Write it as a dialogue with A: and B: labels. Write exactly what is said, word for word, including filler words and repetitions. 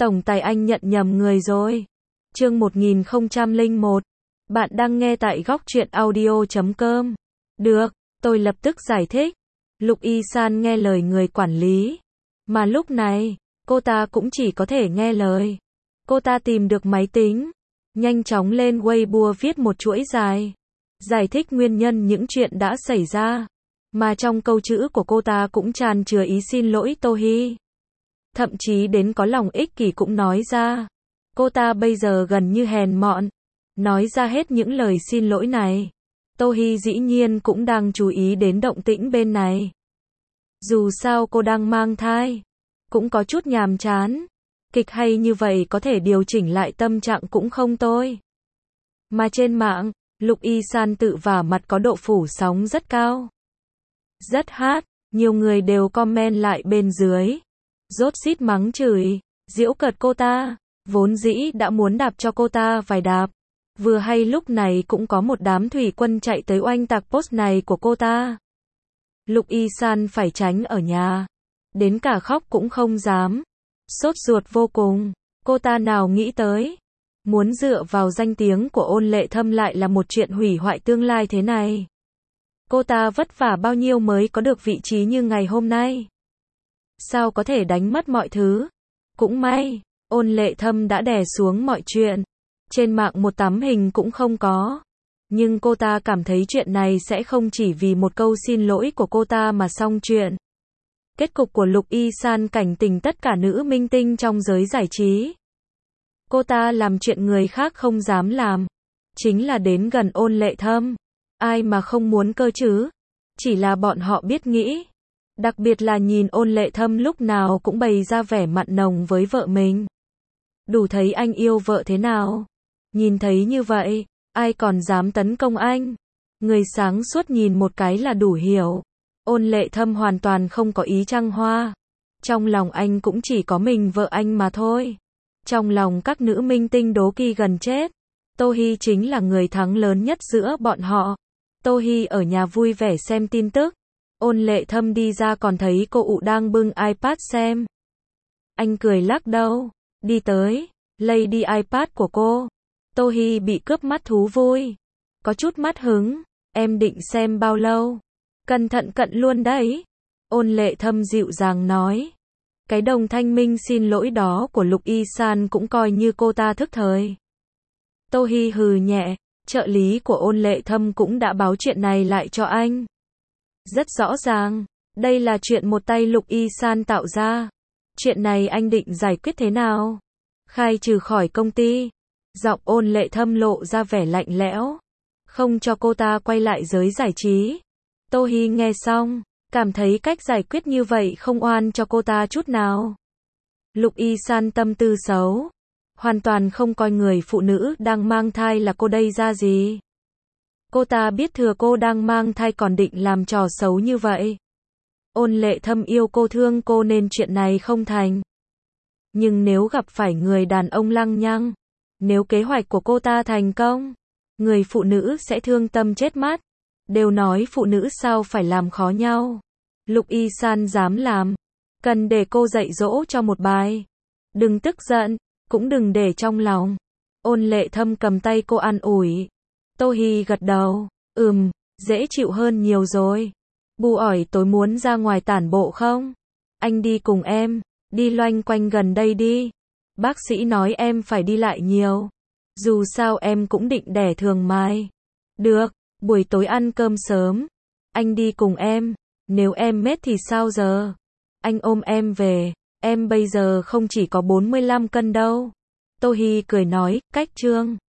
A: Tổng tài anh nhận nhầm người rồi. Chương một nghìn không trăm lẻ một. Bạn đang nghe tại góc truyện audio chấm com. Được, tôi lập tức giải thích. Lục Y San nghe lời người quản lý. Mà lúc này, cô ta cũng chỉ có thể nghe lời. Cô ta tìm được máy tính, nhanh chóng lên Weibo viết một chuỗi dài, giải thích nguyên nhân những chuyện đã xảy ra. Mà trong câu chữ của cô ta cũng tràn chứa ý xin lỗi Tohi. Thậm chí đến có lòng ích kỷ cũng nói ra. Cô ta bây giờ gần như hèn mọn. Nói ra hết những lời xin lỗi này. Tohi dĩ nhiên cũng đang chú ý đến động tĩnh bên này. Dù sao cô đang mang thai, cũng có chút nhàm chán. Kịch hay như vậy có thể điều chỉnh lại tâm trạng cũng không tôi. Mà trên mạng, Lục Y San tự vả mặt có độ phủ sóng rất cao. Rất hot, nhiều người đều comment lại bên dưới. Rốt rít mắng chửi, giễu cợt cô ta, vốn dĩ đã muốn đạp cho cô ta vài đạp. Vừa hay lúc này cũng có một đám thủy quân chạy tới oanh tạc post này của cô ta. Lục Y San phải tránh ở nhà, đến cả khóc cũng không dám. Sốt ruột vô cùng, cô ta nào nghĩ tới, muốn dựa vào danh tiếng của Ôn Lệ Thâm lại là một chuyện hủy hoại tương lai thế này. Cô ta vất vả bao nhiêu mới có được vị trí như ngày hôm nay. Sao có thể đánh mất mọi thứ? Cũng may, Ôn Lệ Thâm đã đè xuống mọi chuyện. Trên mạng một tấm hình cũng không có. Nhưng cô ta cảm thấy chuyện này sẽ không chỉ vì một câu xin lỗi của cô ta mà xong chuyện. Kết cục của Lục Y San cảnh tỉnh tất cả nữ minh tinh trong giới giải trí. Cô ta làm chuyện người khác không dám làm. Chính là đến gần Ôn Lệ Thâm. Ai mà không muốn cơ chứ? Chỉ là bọn họ biết nghĩ. Đặc biệt là nhìn Ôn Lệ Thâm lúc nào cũng bày ra vẻ mặn nồng với vợ mình. Đủ thấy anh yêu vợ thế nào. Nhìn thấy như vậy, ai còn dám tấn công anh? Người sáng suốt nhìn một cái là đủ hiểu. Ôn Lệ Thâm hoàn toàn không có ý trăng hoa. Trong lòng anh cũng chỉ có mình vợ anh mà thôi. Trong lòng các nữ minh tinh đố kỵ gần chết. Tohi chính là người thắng lớn nhất giữa bọn họ. Tohi ở nhà vui vẻ xem tin tức. Ôn Lệ Thâm đi ra còn thấy cô ụ đang bưng iPad xem. Anh cười lắc đầu, đi tới, lấy đi iPad của cô. Tohi bị cướp mắt thú vui. Có chút mất hứng, em định xem bao lâu? Cẩn thận cận luôn đấy. Ôn Lệ Thâm dịu dàng nói. Cái đồng thanh minh xin lỗi đó của Lục Y San cũng coi như cô ta thức thời. Tohi hừ nhẹ, trợ lý của Ôn Lệ Thâm cũng đã báo chuyện này lại cho anh. Rất rõ ràng, đây là chuyện một tay Lục Y San tạo ra. Chuyện này anh định giải quyết thế nào? Khai trừ khỏi công ty. Giọng Ôn Lệ Thâm lộ ra vẻ lạnh lẽo. Không cho cô ta quay lại giới giải trí. Tohi nghe xong, cảm thấy cách giải quyết như vậy không oan cho cô ta chút nào. Lục Y San tâm tư xấu. Hoàn toàn không coi người phụ nữ đang mang thai là cô đây ra gì. Cô ta biết thừa cô đang mang thai còn định làm trò xấu như vậy. Ôn Lệ Thâm yêu cô thương cô nên chuyện này không thành. Nhưng nếu gặp phải người đàn ông lăng nhăng, nếu kế hoạch của cô ta thành công, người phụ nữ sẽ thương tâm chết mắt. Đều nói phụ nữ sao phải làm khó nhau. Lục Y San dám làm. Cần để cô dạy dỗ cho một bài. Đừng tức giận, cũng đừng để trong lòng. Ôn Lệ Thâm cầm tay cô an ủi. Tohi gật đầu. Ừm, dễ chịu hơn nhiều rồi. Bu ỏi tối muốn ra ngoài tản bộ không? Anh đi cùng em. Đi loanh quanh gần đây đi. Bác sĩ nói em phải đi lại nhiều. Dù sao em cũng định đẻ thường mai. Được, buổi tối ăn cơm sớm. Anh đi cùng em. Nếu em mệt thì sao giờ? Anh ôm em về. Em bây giờ không chỉ có bốn mươi lăm cân đâu. Tohi cười nói, cách trương.